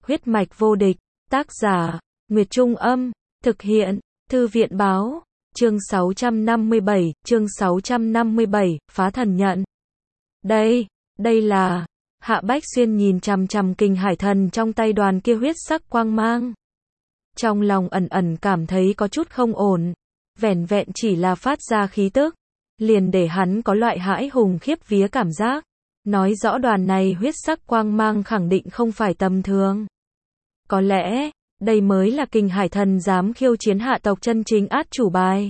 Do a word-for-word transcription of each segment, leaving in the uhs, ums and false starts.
Huyết mạch vô địch, tác giả, Nguyệt Trung Âm, thực hiện, Thư viện Báo, chương sáu trăm năm mươi bảy, chương sáu trăm năm mươi bảy, phá thần nhận. Đây, đây là, Hạ Bách Xuyên nhìn chằm chằm kình hải thần trong tay đoàn kia huyết sắc quang mang. Trong lòng ẩn ẩn cảm thấy có chút không ổn, vẻn vẹn chỉ là phát ra khí tức, liền để hắn có loại hãi hùng khiếp vía cảm giác. Nói rõ đoàn này huyết sắc quang mang khẳng định không phải tầm thường. Có lẽ, đây mới là kình hải thần dám khiêu chiến hạ tộc chân chính át chủ bài.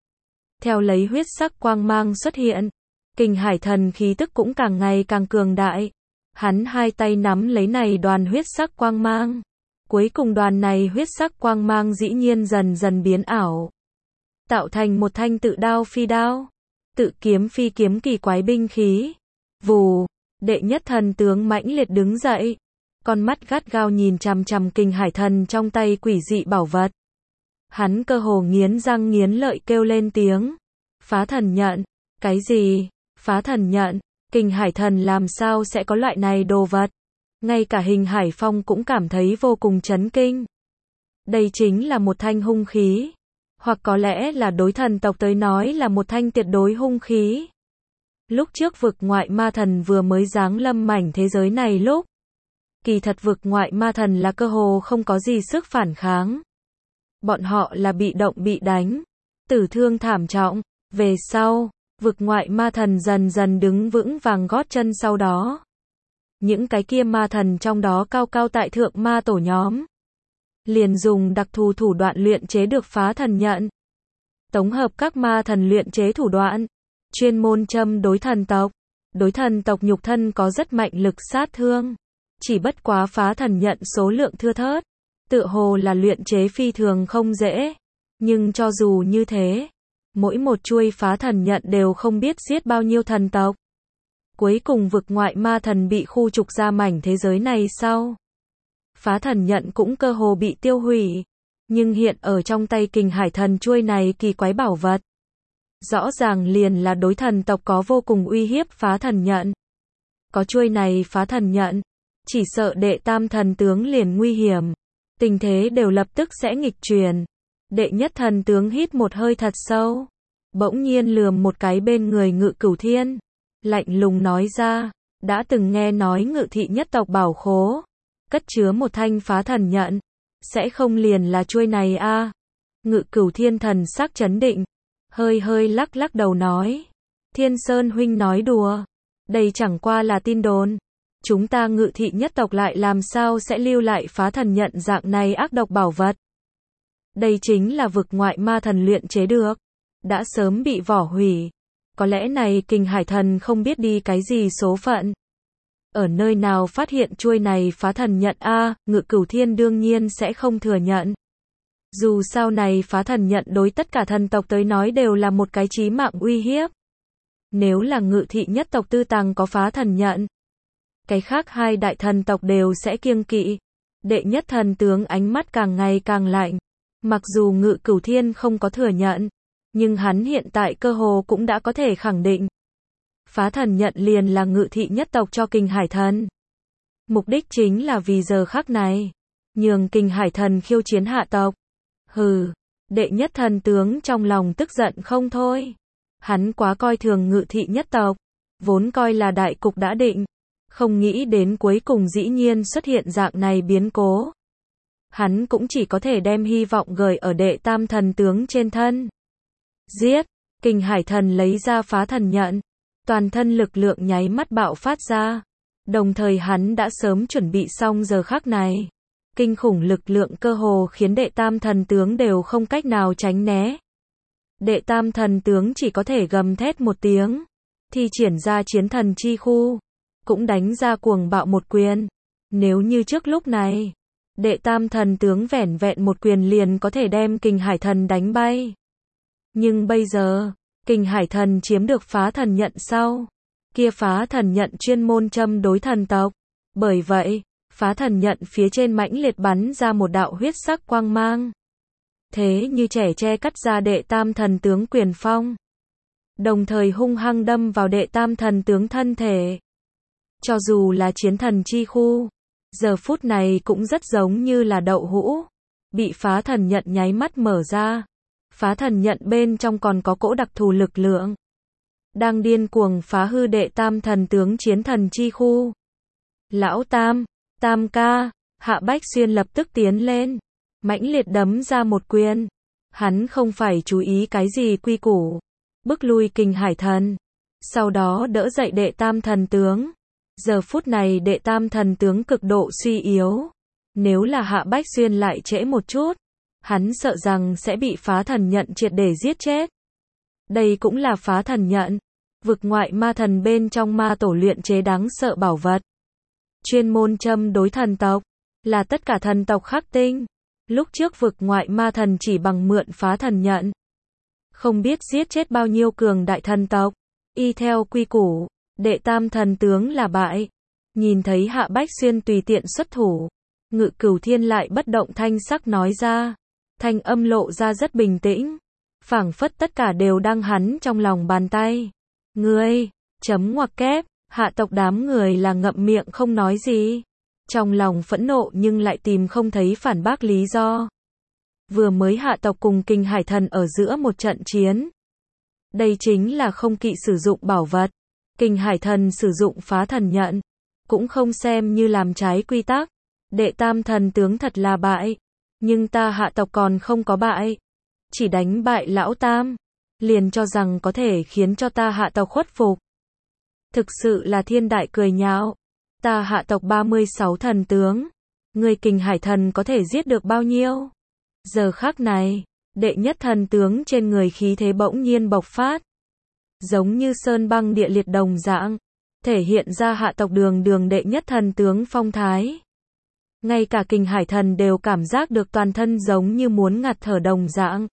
Theo lấy huyết sắc quang mang xuất hiện, kình hải thần khí tức cũng càng ngày càng cường đại. Hắn hai tay nắm lấy này đoàn huyết sắc quang mang. Cuối cùng đoàn này huyết sắc quang mang dĩ nhiên dần dần biến ảo. Tạo thành một thanh tự đao phi đao, tự kiếm phi kiếm kỳ quái binh khí. Vù, đệ nhất thần tướng mãnh liệt đứng dậy. Con mắt gắt gao nhìn chằm chằm kình hải thần trong tay quỷ dị bảo vật. Hắn cơ hồ nghiến răng nghiến lợi kêu lên tiếng. Phá thần nhận. Cái gì? Phá thần nhận? Kình hải thần làm sao sẽ có loại này đồ vật? Ngay cả Hình Hải Phong cũng cảm thấy vô cùng chấn kinh. Đây chính là một thanh hung khí. Hoặc có lẽ là đối thần tộc tới nói là một thanh tuyệt đối hung khí. Lúc trước vực ngoại ma thần vừa mới giáng lâm mảnh thế giới này lúc. Kỳ thật vực ngoại ma thần là cơ hồ không có gì sức phản kháng. Bọn họ là bị động bị đánh, tử thương thảm trọng. Về sau, vực ngoại ma thần dần dần đứng vững vàng gót chân sau đó. Những cái kia ma thần trong đó cao cao tại thượng ma tổ nhóm. Liền dùng đặc thù thủ đoạn luyện chế được phá thần nhận. Tổng hợp các ma thần luyện chế thủ đoạn. Chuyên môn châm đối thần tộc. Đối thần tộc nhục thân có rất mạnh lực sát thương. Chỉ bất quá phá thần nhận số lượng thưa thớt. Tựa hồ là luyện chế phi thường không dễ. Nhưng cho dù như thế, mỗi một chuôi phá thần nhận đều không biết giết bao nhiêu thần tộc. Cuối cùng vực ngoại ma thần bị khu trục ra mảnh thế giới này sau. Phá thần nhận cũng cơ hồ bị tiêu hủy. Nhưng hiện ở trong tay kình hải thần chuôi này kỳ quái bảo vật. Rõ ràng liền là đối thần tộc có vô cùng uy hiếp phá thần nhận. Có chuôi này phá thần nhận, chỉ sợ đệ tam thần tướng liền nguy hiểm. Tình thế đều lập tức sẽ nghịch chuyển. Đệ nhất thần tướng hít một hơi thật sâu. Bỗng nhiên lườm một cái bên người Ngự Cửu Thiên. Lạnh lùng nói ra, đã từng nghe nói Ngự thị nhất tộc bảo khố. Cất chứa một thanh phá thần nhận. Sẽ không liền là chuôi này a à? Ngự Cửu Thiên thần sắc chấn định. Hơi hơi lắc lắc đầu nói. Thiên Sơn huynh nói đùa. Đây chẳng qua là tin đồn. Chúng ta Ngự thị nhất tộc lại làm sao sẽ lưu lại phá thần nhận dạng này ác độc bảo vật. Đây chính là vực ngoại ma thần luyện chế được. Đã sớm bị vỏ hủy. Có lẽ này kình hải thần không biết đi cái gì số phận. Ở nơi nào phát hiện chuôi này phá thần nhận a à, Ngự Cửu Thiên đương nhiên sẽ không thừa nhận. Dù sao này phá thần nhận đối tất cả thần tộc tới nói đều là một cái chí mạng uy hiếp. Nếu là Ngự thị nhất tộc tư tàng có phá thần nhận, cái khác hai đại thần tộc đều sẽ kiêng kỵ. Đệ nhất thần tướng ánh mắt càng ngày càng lạnh. Mặc dù Ngự Cửu Thiên không có thừa nhận, nhưng hắn hiện tại cơ hồ cũng đã có thể khẳng định. Phá thần nhận liền là Ngự thị nhất tộc cho kình hải thần. Mục đích chính là vì giờ khắc này, nhường kình hải thần khiêu chiến hạ tộc. Hừ, đệ nhất thần tướng trong lòng tức giận không thôi. Hắn quá coi thường Ngự thị nhất tộc, vốn coi là đại cục đã định. Không nghĩ đến cuối cùng dĩ nhiên xuất hiện dạng này biến cố. Hắn cũng chỉ có thể đem hy vọng gửi ở đệ tam thần tướng trên thân. Giết, kình hải thần lấy ra phá thần nhận. Toàn thân lực lượng nháy mắt bạo phát ra. Đồng thời hắn đã sớm chuẩn bị xong giờ khắc này. Kinh khủng lực lượng cơ hồ khiến đệ tam thần tướng đều không cách nào tránh né. Đệ tam thần tướng chỉ có thể gầm thét một tiếng. Thi triển ra chiến thần chi khu. Cũng đánh ra cuồng bạo một quyền. Nếu như trước lúc này, đệ tam thần tướng vẻn vẹn một quyền liền có thể đem kình hải thần đánh bay. Nhưng bây giờ, kình hải thần chiếm được phá thần nhận sau. Kia phá thần nhận chuyên môn châm đối thần tộc. Bởi vậy, phá thần nhận phía trên mãnh liệt bắn ra một đạo huyết sắc quang mang. Thế như trẻ tre cắt ra đệ tam thần tướng quyền phong. Đồng thời hung hăng đâm vào đệ tam thần tướng thân thể. Cho dù là chiến thần chi khu, giờ phút này cũng rất giống như là đậu hũ, bị phá thần nhận nháy mắt mở ra. Phá thần nhận bên trong còn có cỗ đặc thù lực lượng, đang điên cuồng phá hư đệ tam thần tướng chiến thần chi khu. Lão Tam, Tam ca, Hạ Bách Xuyên lập tức tiến lên, mãnh liệt đấm ra một quyền. Hắn không phải chú ý cái gì quy củ, bức lui Kình Hải Thần, sau đó đỡ dậy đệ tam thần tướng. Giờ phút này đệ tam thần tướng cực độ suy yếu, nếu là Hạ Bách Xuyên lại trễ một chút, hắn sợ rằng sẽ bị phá thần nhận triệt để giết chết. Đây cũng là phá thần nhận, vực ngoại ma thần bên trong ma tổ luyện chế đáng sợ bảo vật, chuyên môn châm đối thần tộc, là tất cả thần tộc khắc tinh. Lúc trước vực ngoại ma thần chỉ bằng mượn phá thần nhận, không biết giết chết bao nhiêu cường đại thần tộc. Y theo quy củ, đệ tam thần tướng là bại. Nhìn thấy Hạ Bách Xuyên tùy tiện xuất thủ, Ngự Cửu Thiên lại bất động thanh sắc nói ra, thanh âm lộ ra rất bình tĩnh, phảng phất tất cả đều đang hắn trong lòng bàn tay. Ngươi, chấm ngoặc kép, hạ tộc đám người là ngậm miệng không nói gì. Trong lòng phẫn nộ nhưng lại tìm không thấy phản bác lý do. Vừa mới hạ tộc cùng Kình Hải Thần ở giữa một trận chiến. Đây chính là không kỵ sử dụng bảo vật. Kình Hải Thần sử dụng phá thần nhận, cũng không xem như làm trái quy tắc. Đệ tam thần tướng thật là bại. Nhưng ta hạ tộc còn không có bại. Chỉ đánh bại lão Tam, liền cho rằng có thể khiến cho ta hạ tộc khuất phục. Thực sự là thiên đại cười nhạo. Ta hạ tộc ba mươi sáu thần tướng, người Kình Hải Thần có thể giết được bao nhiêu? Giờ khắc này, đệ nhất thần tướng trên người khí thế bỗng nhiên bộc phát, giống như sơn băng địa liệt đồng dạng, thể hiện ra hạ tộc đường đường đệ nhất thần tướng phong thái. Ngay cả Kình Hải Thần đều cảm giác được toàn thân giống như muốn ngạt thở đồng dạng.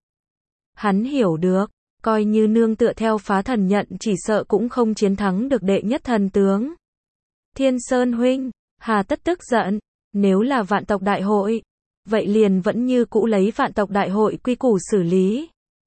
Hắn hiểu được, coi như nương tựa theo phá thần nhận chỉ sợ cũng không chiến thắng được đệ nhất thần tướng. Thiên Sơn huynh, hà tất tức giận, nếu là vạn tộc đại hội, vậy liền vẫn như cũ lấy vạn tộc đại hội quy củ xử lý.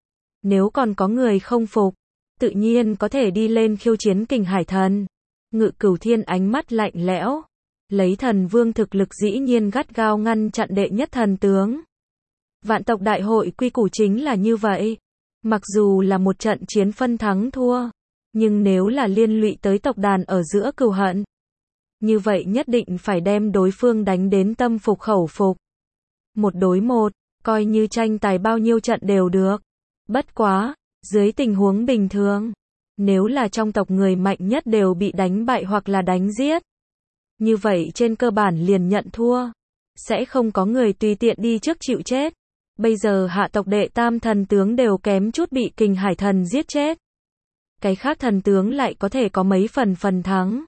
Nếu còn có người không phục, tự nhiên có thể đi lên khiêu chiến Kình Hải Thần. Ngự Cửu Thiên ánh mắt lạnh lẽo, lấy thần vương thực lực dĩ nhiên gắt gao ngăn chặn đệ nhất thần tướng. Vạn tộc đại hội quy củ chính là như vậy. Mặc dù là một trận chiến phân thắng thua, nhưng nếu là liên lụy tới tộc đàn ở giữa cừu hận, như vậy nhất định phải đem đối phương đánh đến tâm phục khẩu phục. Một đối một, coi như tranh tài bao nhiêu trận đều được. Bất quá, dưới tình huống bình thường, nếu là trong tộc người mạnh nhất đều bị đánh bại hoặc là đánh giết, như vậy trên cơ bản liền nhận thua, sẽ không có người tùy tiện đi trước chịu chết. Bây giờ hạ tộc đệ tam thần tướng đều kém chút bị Kình Hải Thần giết chết. Cái khác thần tướng lại có thể có mấy phần phần thắng.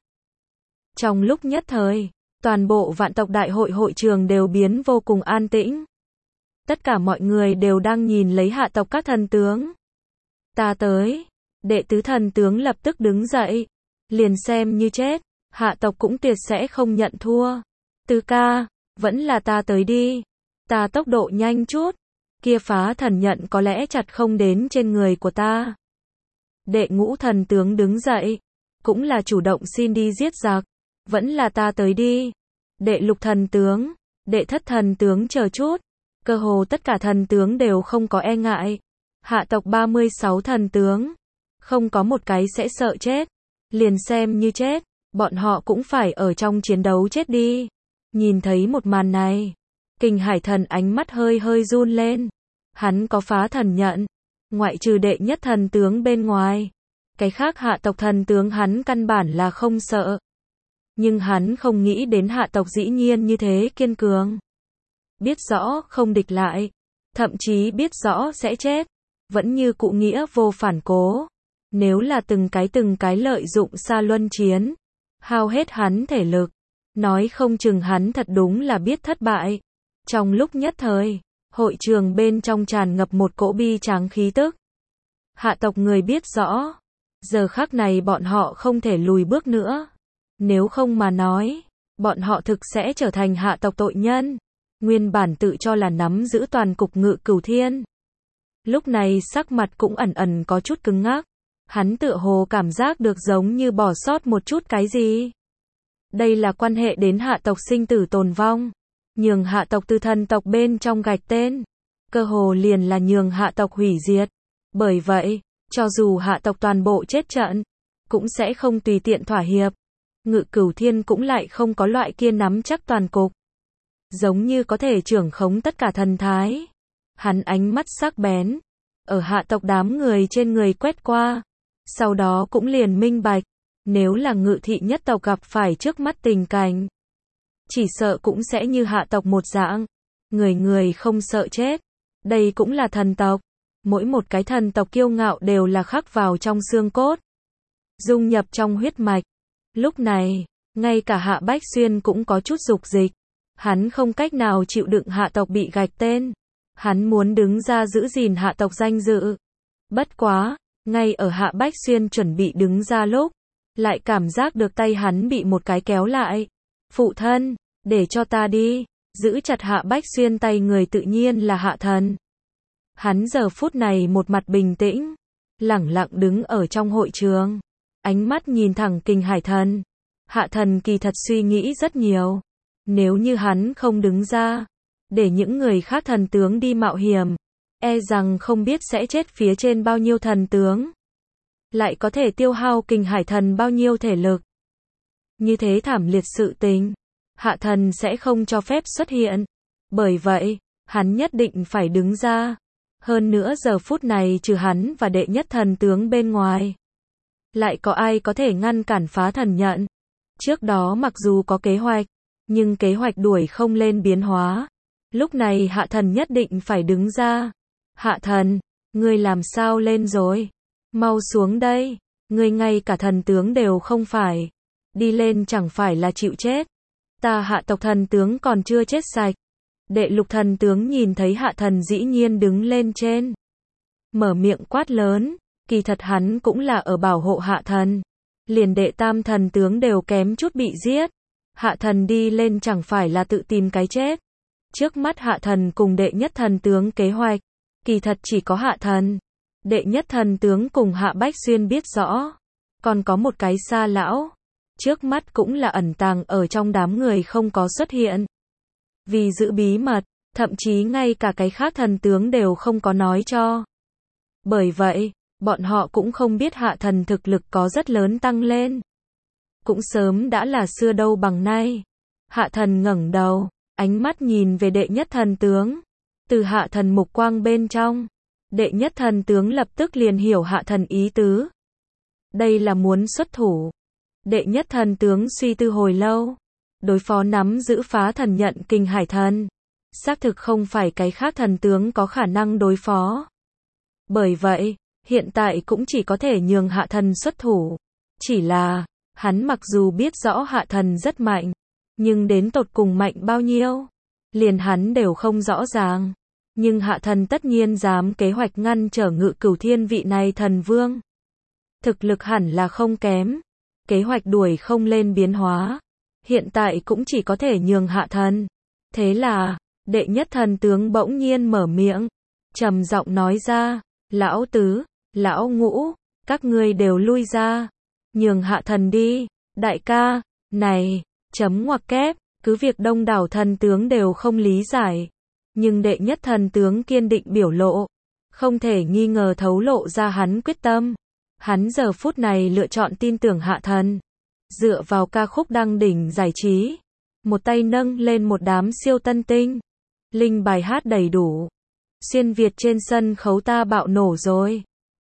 Trong lúc nhất thời, toàn bộ vạn tộc đại hội hội trường đều biến vô cùng an tĩnh. Tất cả mọi người đều đang nhìn lấy hạ tộc các thần tướng. Ta tới. Đệ tứ thần tướng lập tức đứng dậy. Liền xem như chết, hạ tộc cũng tuyệt sẽ không nhận thua. Tứ ca, vẫn là ta tới đi. Ta tốc độ nhanh chút. Kia phá thần nhận có lẽ chặt không đến trên người của ta. Đệ ngũ thần tướng đứng dậy. Cũng là chủ động xin đi giết giặc. Vẫn là ta tới đi. Đệ lục thần tướng, đệ thất thần tướng chờ chút. Cơ hồ tất cả thần tướng đều không có e ngại. Hạ tộc ba mươi sáu thần tướng, không có một cái sẽ sợ chết. Liền xem như chết, bọn họ cũng phải ở trong chiến đấu chết đi. Nhìn thấy một màn này, Kình Hải Thần ánh mắt hơi hơi run lên. Hắn có phá thần nhận, ngoại trừ đệ nhất thần tướng bên ngoài, cái khác hạ tộc thần tướng hắn căn bản là không sợ. Nhưng hắn không nghĩ đến hạ tộc dĩ nhiên như thế kiên cường. Biết rõ không địch lại, thậm chí biết rõ sẽ chết, vẫn như cụ nghĩa vô phản cố. Nếu là từng cái từng cái lợi dụng xa luân chiến, hao hết hắn thể lực, nói không chừng hắn thật đúng là biết thất bại. Trong lúc nhất thời, hội trường bên trong tràn ngập một cỗ bi tráng khí tức. Hạ tộc người biết rõ, giờ khắc này bọn họ không thể lùi bước nữa. Nếu không mà nói, bọn họ thực sẽ trở thành hạ tộc tội nhân. Nguyên bản tự cho là nắm giữ toàn cục Ngự Cửu Thiên, lúc này sắc mặt cũng ẩn ẩn có chút cứng ngắc. Hắn tựa hồ cảm giác được giống như bỏ sót một chút cái gì. Đây là quan hệ đến hạ tộc sinh tử tồn vong. Nhường hạ tộc từ thần tộc bên trong gạch tên. Cơ hồ liền là nhường hạ tộc hủy diệt. Bởi vậy, cho dù hạ tộc toàn bộ chết trận, cũng sẽ không tùy tiện thỏa hiệp. Ngự Cửu Thiên cũng lại không có loại kia nắm chắc toàn cục. Giống như có thể trưởng khống tất cả thần thái. Hắn ánh mắt sắc bén, ở hạ tộc đám người trên người quét qua. Sau đó cũng liền minh bạch, nếu là Ngự thị nhất tộc gặp phải trước mắt tình cảnh, chỉ sợ cũng sẽ như hạ tộc một dạng, người người không sợ chết. Đây cũng là thần tộc, mỗi một cái thần tộc kiêu ngạo đều là khắc vào trong xương cốt, dung nhập trong huyết mạch. Lúc này, ngay cả Hạ Bách Xuyên cũng có chút dục dịch, hắn không cách nào chịu đựng hạ tộc bị gạch tên, hắn muốn đứng ra giữ gìn hạ tộc danh dự. Bất quá, ngay ở Hạ Bách Xuyên chuẩn bị đứng ra lúc, lại cảm giác được tay hắn bị một cái kéo lại. Phụ thân, để cho ta đi. Giữ chặt Hạ Bách Xuyên tay người tự nhiên là Hạ Thần. Hắn giờ phút này một mặt bình tĩnh, lẳng lặng đứng ở trong hội trường, ánh mắt nhìn thẳng Kình Hải Thần. Hạ Thần kỳ thật suy nghĩ rất nhiều. Nếu như hắn không đứng ra, để những người khác thần tướng đi mạo hiểm, e rằng không biết sẽ chết phía trên bao nhiêu thần tướng, lại có thể tiêu hao Kình Hải Thần bao nhiêu thể lực. Như thế thảm liệt sự tình, Hạ Thần sẽ không cho phép xuất hiện. Bởi vậy, hắn nhất định phải đứng ra. Hơn nữa giờ phút này trừ hắn và đệ nhất thần tướng bên ngoài, lại có ai có thể ngăn cản Phá Thần Nhận. Trước đó mặc dù có kế hoạch, nhưng kế hoạch đuổi không lên biến hóa. Lúc này Hạ Thần nhất định phải đứng ra. Hạ Thần, ngươi làm sao lên rồi? Mau xuống đây, ngươi ngay cả thần tướng đều không phải. Đi lên chẳng phải là chịu chết. Ta hạ tộc thần tướng còn chưa chết sạch. Đệ lục thần tướng nhìn thấy Hạ Thần dĩ nhiên đứng lên trên, mở miệng quát lớn, kỳ thật hắn cũng là ở bảo hộ Hạ Thần. Liền đệ tam thần tướng đều kém chút bị giết. Hạ Thần đi lên chẳng phải là tự tìm cái chết. Trước mắt Hạ Thần cùng đệ nhất thần tướng kế hoạch, kỳ thật chỉ có Hạ Thần. Đệ nhất thần tướng cùng Hạ Bách Xuyên biết rõ. Còn có một cái Sa lão, trước mắt cũng là ẩn tàng ở trong đám người không có xuất hiện. Vì giữ bí mật, thậm chí ngay cả cái khác thần tướng đều không có nói cho. Bởi vậy, bọn họ cũng không biết Hạ Thần thực lực có rất lớn tăng lên. Cũng sớm đã là xưa đâu bằng nay. Hạ Thần ngẩng đầu, ánh mắt nhìn về đệ nhất thần tướng. Từ Hạ Thần mục quang bên trong, đệ nhất thần tướng lập tức liền hiểu Hạ Thần ý tứ. Đây là muốn xuất thủ. Đệ nhất thần tướng suy tư hồi lâu, đối phó nắm giữ Phá Thần Nhận Kình Hải Thần, xác thực không phải cái khác thần tướng có khả năng đối phó. Bởi vậy, hiện tại cũng chỉ có thể nhường Hạ Thần xuất thủ. Chỉ là, hắn mặc dù biết rõ Hạ Thần rất mạnh, nhưng đến tột cùng mạnh bao nhiêu, liền hắn đều không rõ ràng. Nhưng Hạ Thần tất nhiên dám kế hoạch ngăn trở Ngự Cửu Thiên vị này thần vương. Thực lực hẳn là không kém. Kế hoạch đuổi không lên biến hóa. Hiện tại cũng chỉ có thể nhường Hạ Thần. Thế là, đệ nhất thần tướng bỗng nhiên mở miệng, trầm giọng nói ra, lão tứ, lão ngũ, các ngươi đều lui ra. Nhường Hạ Thần đi, đại ca, này, chấm ngoặc kép, cứ việc đông đảo thần tướng đều không lý giải. Nhưng đệ nhất thần tướng kiên định biểu lộ, không thể nghi ngờ thấu lộ ra hắn quyết tâm. Hắn giờ phút này lựa chọn tin tưởng Hạ Thần. Dựa vào ca khúc đăng đỉnh giải trí, một tay nâng lên một đám siêu tân tinh. Linh bài hát đầy đủ. Xuyên Việt trên sân khấu ta bạo nổ rồi.